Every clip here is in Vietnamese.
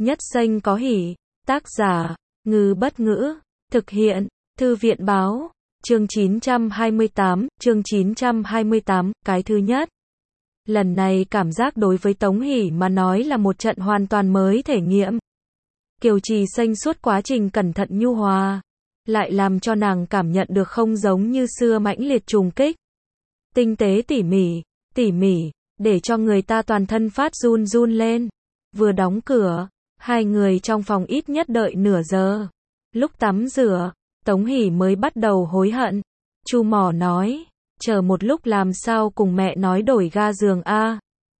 Nhất xanh có hỉ. Tác giả, Ngư Bất Ngữ. Thực hiện, Thư viện Báo. Chương 928, cái thứ nhất. Lần này cảm giác đối với Tống Hỷ mà nói là một trận hoàn toàn mới thể nghiệm. Kiều Trì Xanh suốt quá trình cẩn thận nhu hòa, lại làm cho nàng cảm nhận được không giống như xưa mãnh liệt trùng kích. Tinh tế tỉ mỉ, để cho người ta toàn thân phát run run lên. Vừa đóng cửa, hai người trong phòng ít nhất đợi nửa giờ. Lúc tắm rửa, Tống Hỷ mới bắt đầu hối hận. Chu Mỏ nói, chờ một lúc làm sao cùng mẹ nói đổi ga giường a.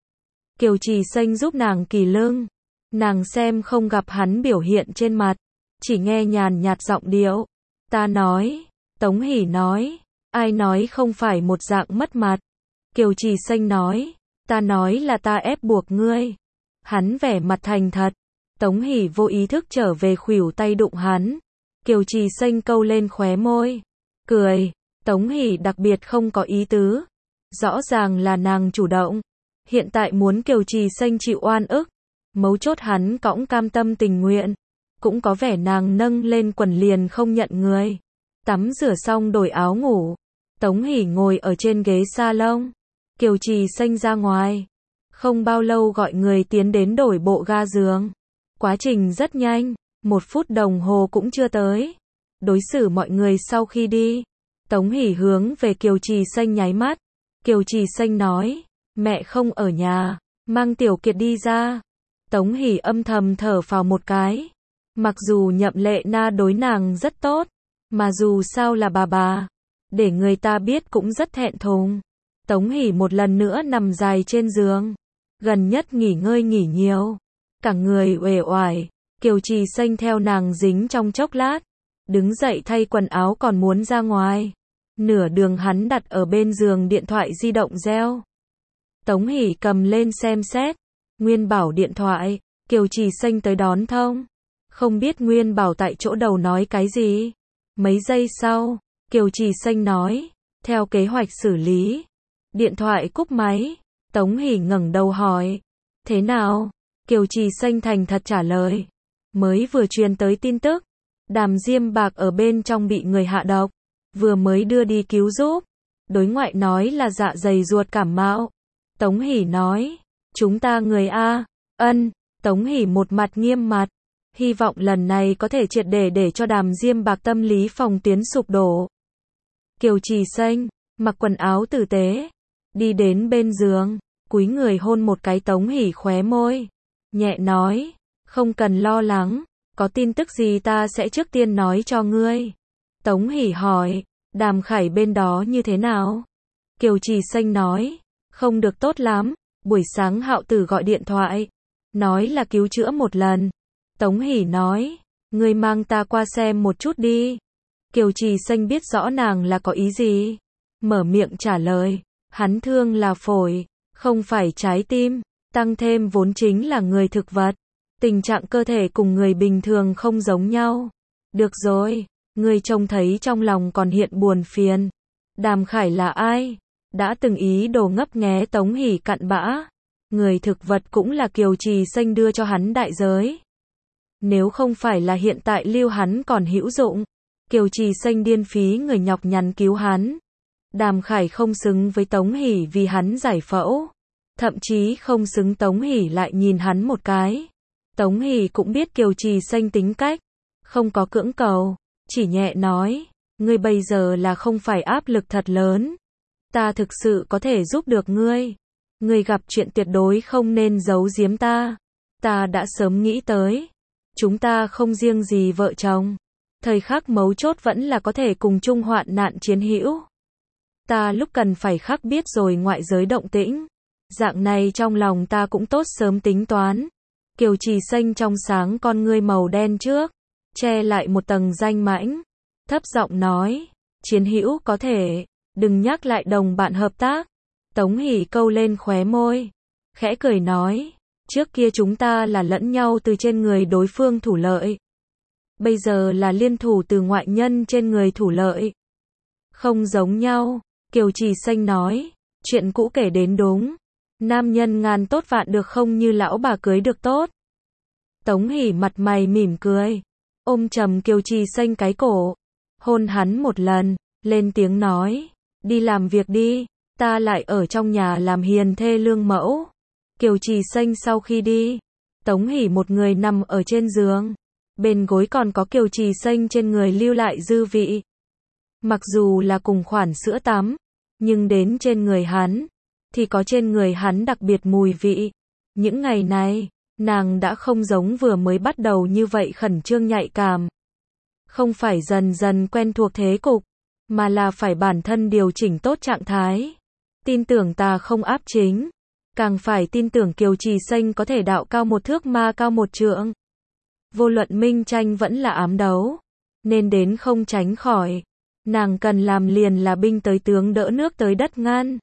Kiều Trì Xanh giúp nàng kỳ lưng. Nàng xem không gặp hắn biểu hiện trên mặt, chỉ nghe nhàn nhạt giọng điệu. Ta nói, Tống Hỷ nói, ai nói không phải một dạng mất mặt. Kiều Trì Xanh nói, ta nói là ta ép buộc ngươi. Hắn vẻ mặt thành thật. Tống Hỷ vô ý thức trở về khuỷu tay đụng hắn. Kiều Trì Xanh câu lên khóe môi, cười. Tống Hỷ đặc biệt không có ý tứ. Rõ ràng là nàng chủ động. Hiện tại muốn Kiều Trì Xanh chịu oan ức. Mấu chốt hắn cõng cam tâm tình nguyện. Cũng có vẻ nàng nâng lên quần liền không nhận người. Tắm rửa xong đổi áo ngủ. Tống Hỷ ngồi ở trên ghế salon. Kiều Trì Xanh ra ngoài. Không bao lâu gọi người tiến đến đổi bộ ga giường. Quá trình rất nhanh, 1 phút đồng hồ cũng chưa tới. Đối xử mọi người sau khi đi, Tống Hỷ hướng về Kiều Trì Xanh nháy mắt. Kiều Trì Xanh nói, mẹ không ở nhà, mang Tiểu Kiệt đi ra. Tống Hỷ âm thầm thở phào một cái. Mặc dù Nhậm Lệ Na đối nàng rất tốt, mà dù sao là bà, để người ta biết cũng rất thẹn thùng. Tống Hỷ một lần nữa nằm dài trên giường. Gần nhất nghỉ ngơi nghỉ nhiều, cả người uể oải. Kiều Trì Xanh theo nàng dính trong chốc lát, đứng dậy thay quần áo còn muốn ra ngoài. Nửa đường hắn đặt ở bên giường điện thoại di động reo. Tống Hỷ cầm lên xem xét. Nguyên Bảo điện thoại. Kiều Trì Xanh tới đón thông. Không biết Nguyên Bảo tại chỗ đầu nói cái gì. Mấy giây sau, Kiều Trì Xanh nói, theo kế hoạch xử lý. Điện thoại cúp máy. Tống Hỷ ngẩng đầu hỏi, thế nào? Kiều Trì Xanh thành thật trả lời, mới vừa truyền tới tin tức, Đàm Diêm Bạc ở bên trong bị người hạ độc, vừa mới đưa đi cứu giúp. Đối ngoại nói là dạ dày ruột cảm mạo. Tống Hỷ nói, chúng ta người A. Ân. Tống Hỷ một mặt nghiêm mặt, hy vọng lần này có thể triệt để cho Đàm Diêm Bạc tâm lý phòng tuyến sụp đổ. Kiều Trì Xanh mặc quần áo tử tế, đi đến bên giường, cúi người hôn một cái Tống Hỷ khóe môi, nhẹ nói, không cần lo lắng, có tin tức gì ta sẽ trước tiên nói cho ngươi. Tống Hỷ hỏi, Đàm Khải bên đó như thế nào? Kiều Trì Xanh nói, không được tốt lắm, buổi sáng Hạo Tử gọi điện thoại, nói là cứu chữa một lần. Tống Hỷ nói, ngươi mang ta qua xem một chút đi. Kiều Trì Xanh biết rõ nàng là có ý gì, mở miệng trả lời, hắn thương là phổi, không phải trái tim, tăng thêm vốn chính là người thực vật. Tình trạng cơ thể cùng người bình thường không giống nhau. Được rồi, ngươi trông thấy trong lòng còn hiện buồn phiền. Đàm Khải là ai? Đã từng ý đồ ngấp nghé Tống Hỷ cặn bã. Người thực vật cũng là Kiều Trì Xanh đưa cho hắn đại giới. Nếu không phải là hiện tại lưu hắn còn hữu dụng, Kiều Trì Xanh điên phí người nhọc nhằn cứu hắn. Đàm Khải không xứng với Tống Hỷ vì hắn giải phẫu. Thậm chí không xứng. Tống Hỷ lại nhìn hắn một cái. Tống Hỷ cũng biết Kiều Trì Xanh tính cách, không có cưỡng cầu, chỉ nhẹ nói, ngươi bây giờ là không phải áp lực thật lớn. Ta thực sự có thể giúp được ngươi. Ngươi gặp chuyện tuyệt đối không nên giấu giếm ta. Ta đã sớm nghĩ tới. Chúng ta không riêng gì vợ chồng. Thời khắc mấu chốt vẫn là có thể cùng chung hoạn nạn chiến hữu. Ta lúc cần phải khắc biết rồi ngoại giới động tĩnh. Dạng này trong lòng ta cũng tốt sớm tính toán. Kiều Trì Xanh trong sáng con ngươi màu đen trước, che lại một tầng danh mãnh, thấp giọng nói, chiến hữu có thể, đừng nhắc lại đồng bạn hợp tác. Tống Hỷ câu lên khóe môi, khẽ cười nói, trước kia chúng ta là lẫn nhau từ trên người đối phương thủ lợi. Bây giờ là liên thủ từ ngoại nhân trên người thủ lợi. Không giống nhau, Kiều Trì Xanh nói, chuyện cũ kể đến đúng. Nam nhân ngàn tốt vạn được không như lão bà cưới được tốt. Tống Hỷ mặt mày mỉm cười, ôm chầm Kiều Trì Xanh cái cổ, hôn hắn một lần, lên tiếng nói, đi làm việc đi, ta lại ở trong nhà làm hiền thê lương mẫu. Kiều Trì Xanh sau khi đi, Tống Hỷ một người nằm ở trên giường, bên gối còn có Kiều Trì Xanh trên người lưu lại dư vị. Mặc dù là cùng khoản sữa tắm, nhưng đến trên người hắn, thì có trên người hắn đặc biệt mùi vị. Những ngày này, nàng đã không giống vừa mới bắt đầu như vậy khẩn trương nhạy cảm. Không phải dần dần quen thuộc thế cục, mà là phải bản thân điều chỉnh tốt trạng thái. Tin tưởng ta không áp chính, càng phải tin tưởng Kiều Trì Xanh có thể đạo cao một thước ma cao một trượng. Vô luận minh tranh vẫn là ám đấu, nên đến không tránh khỏi. Nàng cần làm liền là binh tới tướng đỡ nước tới đất ngăn.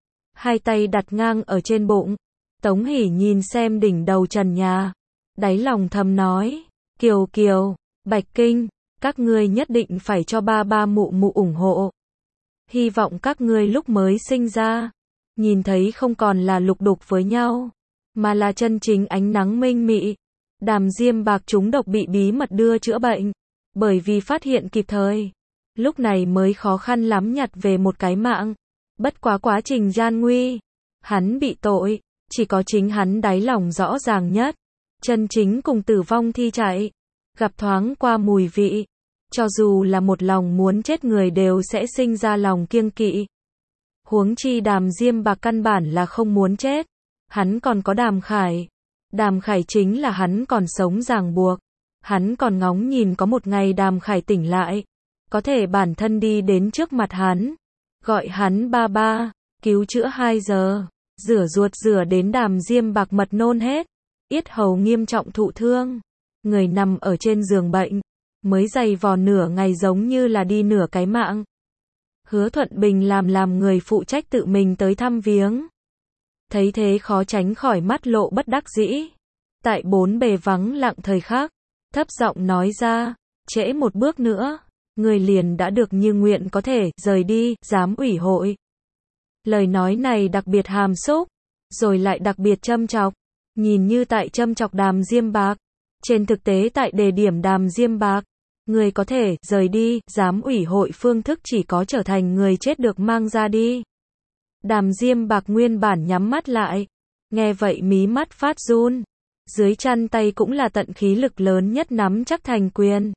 Hai tay đặt ngang ở trên bụng, Tống Hỷ nhìn xem đỉnh đầu trần nhà, đáy lòng thầm nói, Kiều Kiều, Bạch Kinh, các ngươi nhất định phải cho ba ba mụ mụ ủng hộ. Hy vọng các ngươi lúc mới sinh ra, nhìn thấy không còn là lục đục với nhau, mà là chân chính ánh nắng minh mị. Đàm Diêm Bạc trúng độc bị bí mật đưa chữa bệnh, bởi vì phát hiện kịp thời, lúc này mới khó khăn lắm nhặt về một cái mạng. Bất quá quá trình gian nguy, hắn bị tội, chỉ có chính hắn đáy lòng rõ ràng nhất. Chân chính cùng tử vong thi chạy, gặp thoáng qua mùi vị, cho dù là một lòng muốn chết người đều sẽ sinh ra lòng kiêng kỵ. Huống chi Đàm Diêm Bạc căn bản là không muốn chết, hắn còn có Đàm Khải. Đàm Khải chính là hắn còn sống ràng buộc, hắn còn ngóng nhìn có một ngày Đàm Khải tỉnh lại, có thể bản thân đi đến trước mặt hắn, gọi hắn ba ba, cứu chữa 2 giờ, rửa ruột rửa đến Đàm Diêm Bạc mật nôn hết, yết hầu nghiêm trọng thụ thương, người nằm ở trên giường bệnh, mới giày vò nửa ngày giống như là đi nửa cái mạng. Hứa Thuận Bình làm người phụ trách tự mình tới thăm viếng. Thấy thế khó tránh khỏi mắt lộ bất đắc dĩ. Tại bốn bề vắng lặng thời khắc, thấp giọng nói ra, trễ một bước nữa, người liền đã được như nguyện có thể rời đi giám ủy hội. Lời nói này đặc biệt hàm xúc, rồi lại đặc biệt châm chọc, nhìn như tại châm chọc Đàm Diêm Bạc, trên thực tế tại đề điểm Đàm Diêm Bạc, người có thể rời đi giám ủy hội phương thức chỉ có trở thành người chết được mang ra đi. Đàm Diêm Bạc nguyên bản nhắm mắt lại, nghe vậy mí mắt phát run, dưới chăn tay cũng là tận khí lực lớn nhất nắm chắc thành quyền.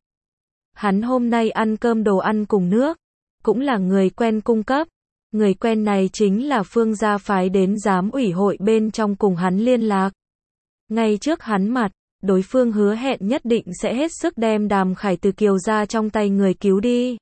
Hắn hôm nay ăn cơm đồ ăn cùng nước, cũng là người quen cung cấp, người quen này chính là Phương gia phái đến giám ủy hội bên trong cùng hắn liên lạc. Ngay trước hắn mặt, đối phương hứa hẹn nhất định sẽ hết sức đem Đàm Khải từ Kiều gia trong tay người cứu đi.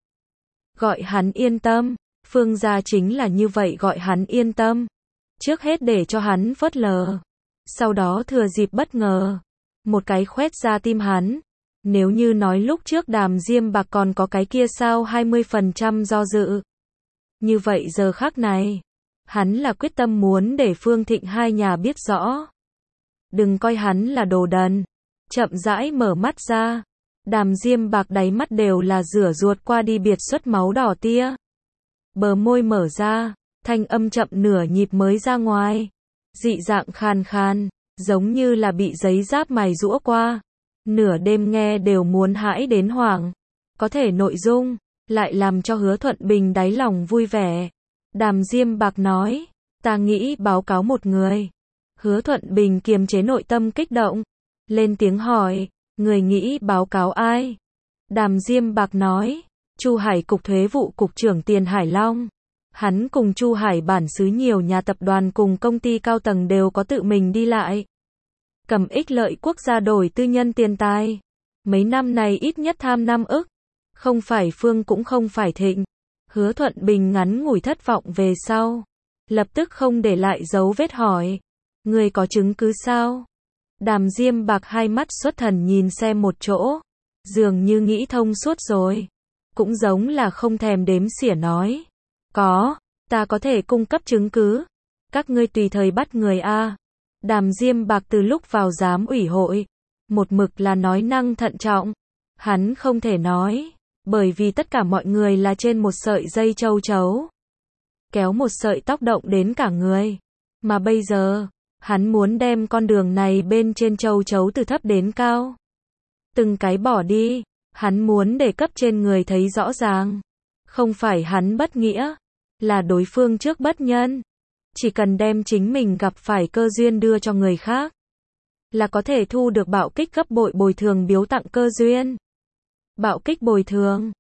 Gọi hắn yên tâm. Phương gia chính là như vậy gọi hắn yên tâm. Trước hết để cho hắn phớt lờ. Sau đó thừa dịp bất ngờ. Một cái khoét ra tim hắn. Nếu như nói lúc trước Đàm Diêm Bạc còn có cái kia sao 20% do dự. Như vậy giờ khắc này. Hắn là quyết tâm muốn để Phương Thịnh hai nhà biết rõ. Đừng coi hắn là đồ đần. Chậm rãi mở mắt ra. Đàm Diêm Bạc đáy mắt đều là rửa ruột qua đi biệt xuất máu đỏ tia. Bờ môi mở ra, thanh âm chậm nửa nhịp mới ra ngoài. Dị dạng khàn khàn, giống như là bị giấy giáp mài giũa qua. Nửa đêm nghe đều muốn hãi đến hoảng. Có thể nội dung, lại làm cho Hứa Thuận Bình đáy lòng vui vẻ. Đàm Diêm Bạc nói, ta nghĩ báo cáo một người. Hứa Thuận Bình kiềm chế nội tâm kích động. Lên tiếng hỏi, người nghĩ báo cáo ai? Đàm Diêm Bạc nói, Chu Hải Cục Thuế vụ Cục trưởng Tiền Hải Long. Hắn cùng Chu Hải bản xứ nhiều nhà tập đoàn cùng công ty cao tầng đều có tự mình đi lại. Cầm ích lợi quốc gia đổi tư nhân tiền tài. Mấy năm này ít nhất tham 5 ức. Không phải Phương cũng không phải Thịnh. Hứa Thuận Bình ngắn ngủi thất vọng về sau. Lập tức không để lại dấu vết hỏi. Người có chứng cứ sao? Đàm Diêm Bạc hai mắt xuất thần nhìn xem một chỗ. Dường như nghĩ thông suốt rồi. Cũng giống là không thèm đếm xỉa nói. Có, ta có thể cung cấp chứng cứ. Các ngươi tùy thời bắt người a. Đàm Diêm Bạc từ lúc vào giám ủy hội, một mực là nói năng thận trọng. Hắn không thể nói, bởi vì tất cả mọi người là trên một sợi dây châu chấu. Kéo một sợi tóc động đến cả người. Mà bây giờ, Hắn muốn đem con đường này bên trên châu chấu từ thấp đến cao. Từng cái bỏ đi. Hắn muốn để cấp trên người thấy rõ ràng. Không phải hắn bất nghĩa, là đối phương trước bất nhân. Chỉ cần đem chính mình gặp phải cơ duyên đưa cho người khác, là có thể thu được bạo kích gấp bội bồi thường biếu tặng cơ duyên. Bạo kích bồi thường.